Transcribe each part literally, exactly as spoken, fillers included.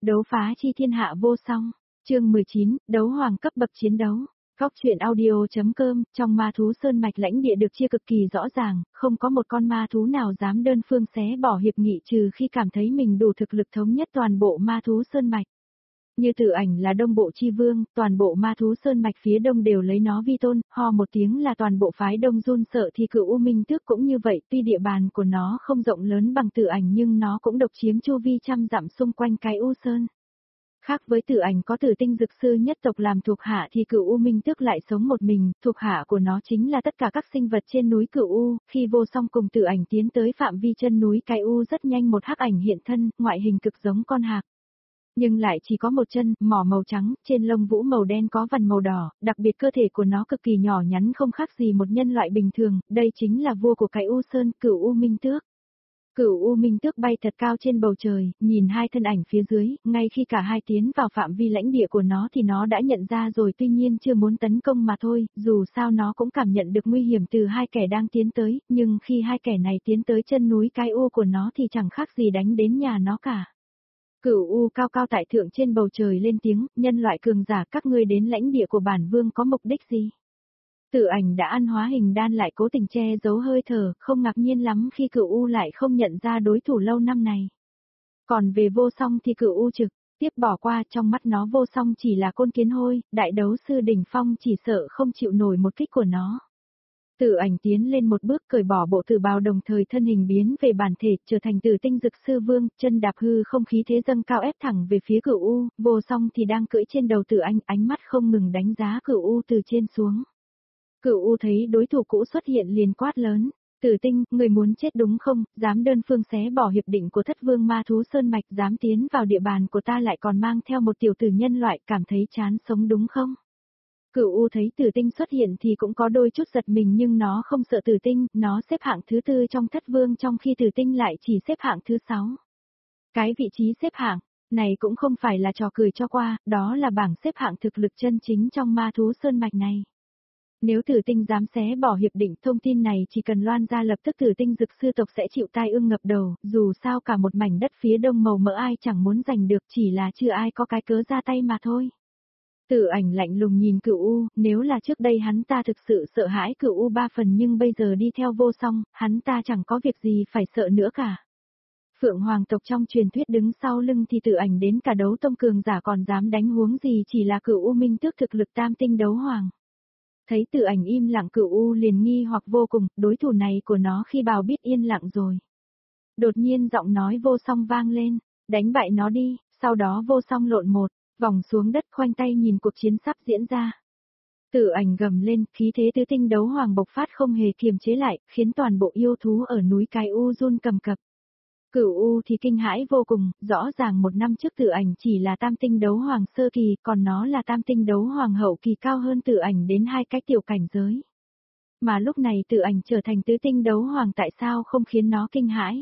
Đấu phá chi thiên hạ vô song. Chương mười chín, đấu hoàng cấp bậc chiến đấu. Góc truyện audio.com, trong ma thú sơn mạch lãnh địa được chia cực kỳ rõ ràng, không có một con ma thú nào dám đơn phương xé bỏ hiệp nghị trừ khi cảm thấy mình đủ thực lực thống nhất toàn bộ ma thú sơn mạch. Như Tử Ảnh là đông bộ chi vương, toàn bộ ma thú sơn mạch phía đông đều lấy nó vi tôn, ho một tiếng là toàn bộ phái đông run sợ, thì Cửu U Minh Tước cũng như vậy, tuy địa bàn của nó không rộng lớn bằng Tử Ảnh nhưng nó cũng độc chiếm chu vi trăm dặm xung quanh cái U Sơn. Khác với Tử Ảnh có Tử Tinh Dực Sư nhất tộc làm thuộc hạ thì Cửu U Minh Tước lại sống một mình, thuộc hạ của nó chính là tất cả các sinh vật trên núi Cửu U. Khi Vô Song cùng Tử Ảnh tiến tới phạm vi chân núi cái U, rất nhanh một hắc ảnh hiện thân, ngoại hình cực giống con hạc. Nhưng lại chỉ có một chân, mỏ màu trắng, trên lông vũ màu đen có vằn màu đỏ, đặc biệt cơ thể của nó cực kỳ nhỏ nhắn không khác gì một nhân loại bình thường, đây chính là vua của cái U Sơn, Cửu U Minh Tước. Cửu U Minh Tước bay thật cao trên bầu trời, nhìn hai thân ảnh phía dưới, ngay khi cả hai tiến vào phạm vi lãnh địa của nó thì nó đã nhận ra rồi, tuy nhiên chưa muốn tấn công mà thôi, dù sao nó cũng cảm nhận được nguy hiểm từ hai kẻ đang tiến tới, nhưng khi hai kẻ này tiến tới chân núi cái U của nó thì chẳng khác gì đánh đến nhà nó cả. Cửu U cao cao tại thượng trên bầu trời lên tiếng, nhân loại cường giả, các ngươi đến lãnh địa của bản vương có mục đích gì? Tử Ảnh đã ăn hóa hình đan lại cố tình che giấu hơi thở, không ngạc nhiên lắm khi Cửu U lại không nhận ra đối thủ lâu năm này. Còn về Vô Song thì Cửu U trực tiếp bỏ qua, trong mắt nó Vô Song chỉ là côn kiến hôi, đại đấu sư đỉnh phong chỉ sợ không chịu nổi một kích của nó. Tử Ảnh tiến lên một bước, cởi bỏ bộ tử bào, đồng thời thân hình biến về bản thể, trở thành Tử Tinh Dực Sư Vương, chân đạp hư không, khí thế dâng cao ép thẳng về phía Cửu U. Vô Song thì đang cưỡi trên đầu Tử Ảnh, ánh mắt không ngừng đánh giá Cửu U từ trên xuống. Cửu U thấy đối thủ cũ xuất hiện liền quát lớn, Tử Tinh, người muốn chết đúng không, dám đơn phương xé bỏ hiệp định của Thất Vương Ma Thú Sơn Mạch, dám tiến vào địa bàn của ta lại còn mang theo một tiểu tử nhân loại, cảm thấy chán sống đúng không? Cửu U thấy Tử Tinh xuất hiện thì cũng có đôi chút giật mình, nhưng nó không sợ Tử Tinh, nó xếp hạng thứ tư trong Thất Vương trong khi Tử Tinh lại chỉ xếp hạng thứ sáu. Cái vị trí xếp hạng này cũng không phải là trò cười cho qua, đó là bảng xếp hạng thực lực chân chính trong ma thú sơn mạch này. Nếu Tử Tinh dám xé bỏ hiệp định, thông tin này chỉ cần loan ra lập tức Tử Tinh Dực Sư tộc sẽ chịu tai ương ngập đầu, dù sao cả một mảnh đất phía đông màu mỡ ai chẳng muốn giành được, chỉ là chưa ai có cái cớ ra tay mà thôi. Tử Ảnh lạnh lùng nhìn Cửu U, nếu là trước đây hắn ta thực sự sợ hãi Cửu U ba phần, nhưng bây giờ đi theo Vô Song, hắn ta chẳng có việc gì phải sợ nữa cả. Phượng Hoàng tộc trong truyền thuyết đứng sau lưng thì Tử Ảnh đến cả đấu tông cường giả còn dám đánh, huống gì chỉ là Cửu U Minh Tước thực lực tam tinh đấu hoàng. Thấy Tử Ảnh im lặng, Cửu U liền nghi hoặc vô cùng, đối thủ này của nó khi bào biết yên lặng rồi. Đột nhiên giọng nói Vô Song vang lên, đánh bại nó đi, sau đó Vô Song lộn một vòng xuống đất, khoanh tay nhìn cuộc chiến sắp diễn ra. Tử Ảnh gầm lên, khí thế tứ tinh đấu hoàng bộc phát không hề kiềm chế lại, khiến toàn bộ yêu thú ở núi Cái U run cầm cập. Cửu U thì kinh hãi vô cùng, rõ ràng một năm trước Tử Ảnh chỉ là tam tinh đấu hoàng sơ kỳ, còn nó là tam tinh đấu hoàng hậu kỳ, cao hơn Tử Ảnh đến hai cái tiểu cảnh giới. Mà lúc này Tử Ảnh trở thành tứ tinh đấu hoàng, tại sao không khiến nó kinh hãi?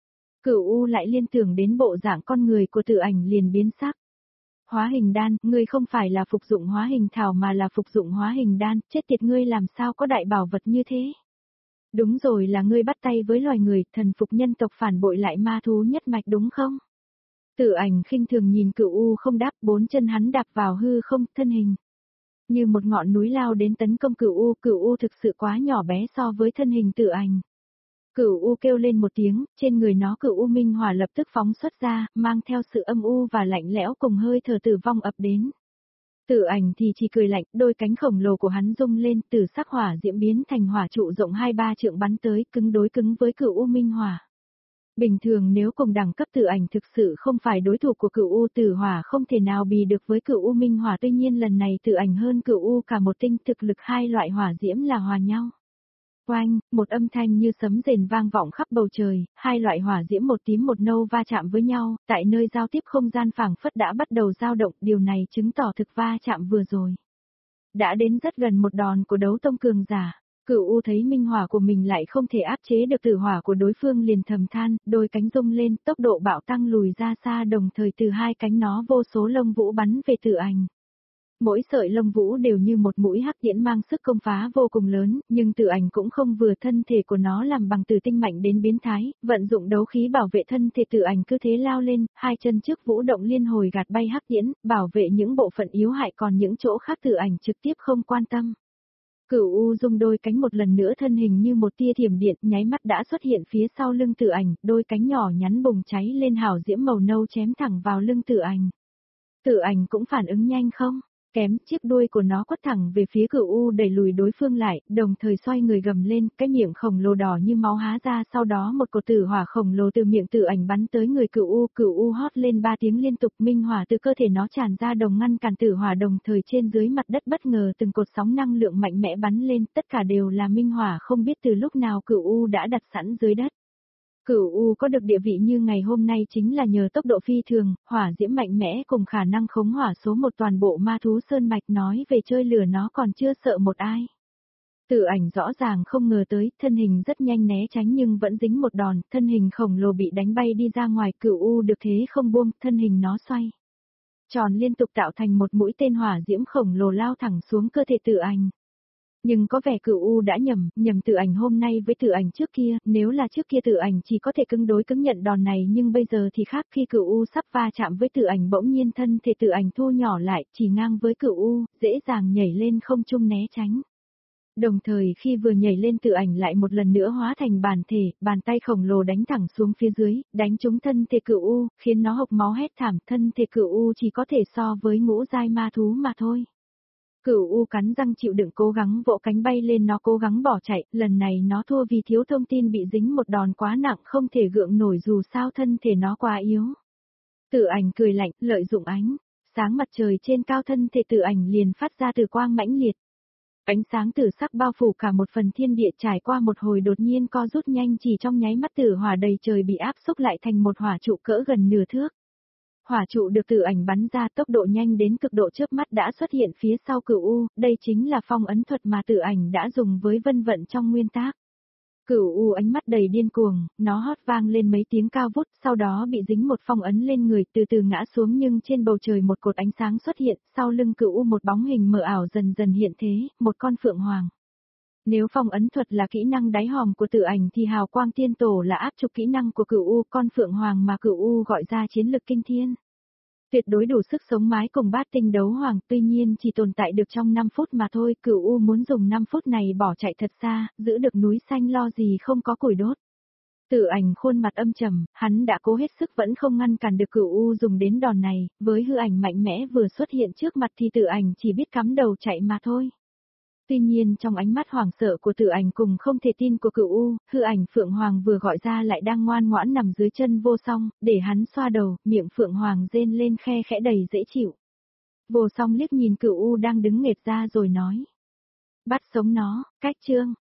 Cửu U lại liên tưởng đến bộ dạng con người của Tử Ảnh liền biến sắc. Hóa hình đan, ngươi không phải là phục dụng hóa hình thảo mà là phục dụng hóa hình đan, chết tiệt, ngươi làm sao có đại bảo vật như thế? Đúng rồi, là ngươi bắt tay với loài người, thần phục nhân tộc, phản bội lại ma thú nhất mạch đúng không? Tử Ảnh khinh thường nhìn Cửu U không đáp, bốn chân hắn đạp vào hư không, thân hình như một ngọn núi lao đến tấn công Cửu U. Cửu U thực sự quá nhỏ bé so với thân hình Tử Ảnh. Cửu U kêu lên một tiếng, trên người nó Cửu U Minh Hỏa lập tức phóng xuất ra, mang theo sự âm u và lạnh lẽo cùng hơi thở tử vong ập đến. Tử Ảnh thì chỉ cười lạnh, đôi cánh khổng lồ của hắn rung lên, từ sắc hỏa diễm biến thành hỏa trụ rộng hai ba trượng bắn tới, cứng đối cứng với Cửu U Minh Hỏa. Bình thường nếu cùng đẳng cấp Tử Ảnh thực sự không phải đối thủ của Cửu U, Tử Hỏa không thể nào bì được với Cửu U Minh Hỏa, tuy nhiên lần này Tử Ảnh hơn Cửu U cả một tinh, thực lực hai loại hỏa diễm là hòa nhau. Oanh, một âm thanh như sấm rền vang vọng khắp bầu trời, hai loại hỏa diễm một tím một nâu va chạm với nhau, tại nơi giao tiếp không gian phảng phất đã bắt đầu dao động, điều này chứng tỏ thực va chạm vừa rồi đã đến rất gần một đòn của đấu tông cường giả. Cửu U thấy minh hỏa của mình lại không thể áp chế được tử hỏa của đối phương liền thầm than, đôi cánh rung lên, tốc độ bạo tăng lùi ra xa, đồng thời từ hai cánh nó vô số lông vũ bắn về Tử Ảnh. Mỗi sợi lông vũ đều như một mũi hắc tiễn mang sức công phá vô cùng lớn, nhưng Tử Ảnh cũng không vừa, thân thể của nó làm bằng từ tinh mạnh đến biến thái, vận dụng đấu khí bảo vệ thân thể. Tử Ảnh cứ thế lao lên, hai chân trước vũ động liên hồi gạt bay hắc tiễn, bảo vệ những bộ phận yếu hại, còn những chỗ khác Tử Ảnh trực tiếp không quan tâm. Cửu U dùng đôi cánh một lần nữa, thân hình như một tia thiểm điện, nháy mắt đã xuất hiện phía sau lưng Tử Ảnh, đôi cánh nhỏ nhắn bùng cháy lên hào diễm màu nâu chém thẳng vào lưng Tử Ảnh. Tử Ảnh cũng phản ứng nhanh không kém, chiếc đuôi của nó quất thẳng về phía Cửu U, đẩy lùi đối phương lại, đồng thời xoay người gầm lên, cái miệng khổng lồ đỏ như máu há ra, sau đó một cột tử hỏa khổng lồ từ miệng Tử Ảnh bắn tới người Cửu U. Cửu U hót lên ba tiếng liên tục, minh hỏa từ cơ thể nó tràn ra đồng ngăn cản tử hỏa, đồng thời trên dưới mặt đất bất ngờ từng cột sóng năng lượng mạnh mẽ bắn lên, tất cả đều là minh hỏa, không biết từ lúc nào Cửu U đã đặt sẵn dưới đất. Cửu U có được địa vị như ngày hôm nay chính là nhờ tốc độ phi thường, hỏa diễm mạnh mẽ cùng khả năng khống hỏa số một toàn bộ ma thú sơn mạch, nói về chơi lửa nó còn chưa sợ một ai. Tử Ảnh rõ ràng không ngờ tới, thân hình rất nhanh né tránh nhưng vẫn dính một đòn, thân hình khổng lồ bị đánh bay đi ra ngoài. Cửu U được thế không buông, thân hình nó xoay tròn liên tục tạo thành một mũi tên hỏa diễm khổng lồ lao thẳng xuống cơ thể Tử Ảnh. Nhưng có vẻ Cửu U đã nhầm, nhầm Tử Ảnh hôm nay với Tử Ảnh trước kia, nếu là trước kia Tử Ảnh chỉ có thể cứng đối cứng nhận đòn này, nhưng bây giờ thì khác, khi Cửu U sắp va chạm với Tử Ảnh bỗng nhiên thân thể Tử Ảnh thu nhỏ lại, chỉ ngang với Cửu U, dễ dàng nhảy lên không trung né tránh. Đồng thời khi vừa nhảy lên, Tử Ảnh lại một lần nữa hóa thành bản thể, bàn tay khổng lồ đánh thẳng xuống phía dưới, đánh trúng thân thể Cửu U, khiến nó hộc máu hét thảm, thân thể Cửu U chỉ có thể so với ngũ giai ma thú mà thôi. Cửu U cắn răng chịu đựng, cố gắng vỗ cánh bay lên, nó cố gắng bỏ chạy, lần này nó thua vì thiếu thông tin, bị dính một đòn quá nặng không thể gượng nổi, dù sao thân thể nó quá yếu. Tử Ảnh cười lạnh, lợi dụng ánh sáng mặt trời trên cao, thân thể Tử Ảnh liền phát ra tử quang mãnh liệt. Ánh sáng tử sắc bao phủ cả một phần thiên địa, trải qua một hồi đột nhiên co rút nhanh, chỉ trong nháy mắt tử hỏa đầy trời bị áp xúc lại thành một hỏa trụ cỡ gần nửa thước. Hỏa trụ được Tử Ảnh bắn ra tốc độ nhanh đến cực độ, chớp mắt đã xuất hiện phía sau Cửu U, đây chính là phong ấn thuật mà Tử Ảnh đã dùng với vân vận trong nguyên tác. Cửu U ánh mắt đầy điên cuồng, nó hót vang lên mấy tiếng cao vút, sau đó bị dính một phong ấn lên người, từ từ ngã xuống, nhưng trên bầu trời một cột ánh sáng xuất hiện, sau lưng Cửu U một bóng hình mờ ảo dần dần hiện thế, một con phượng hoàng. Nếu phong ấn thuật là kỹ năng đáy hòm của Tử Ảnh thì hào quang tiên tổ là áp trục kỹ năng của Cửu U, con phượng hoàng mà Cửu U gọi ra chiến lực kinh thiên. Tuyệt đối đủ sức sống mái cùng bát tinh đấu hoàng, tuy nhiên chỉ tồn tại được trong năm phút mà thôi. Cửu U muốn dùng năm phút này bỏ chạy thật xa, giữ được núi xanh lo gì không có củi đốt. Tử Ảnh khuôn mặt âm trầm, hắn đã cố hết sức vẫn không ngăn cản được Cửu U dùng đến đòn này, với hư ảnh mạnh mẽ vừa xuất hiện trước mặt thì Tử Ảnh chỉ biết cắm đầu chạy mà thôi. Tuy nhiên trong ánh mắt hoảng sợ của Tử Ảnh cùng không thể tin của Cửu U, hư ảnh Phượng Hoàng vừa gọi ra lại đang ngoan ngoãn nằm dưới chân Vô Song, để hắn xoa đầu, miệng Phượng Hoàng rên lên khe khẽ đầy dễ chịu. Vô Song liếc nhìn Cửu U đang đứng nghệt ra rồi nói: bắt sống nó, cách chương.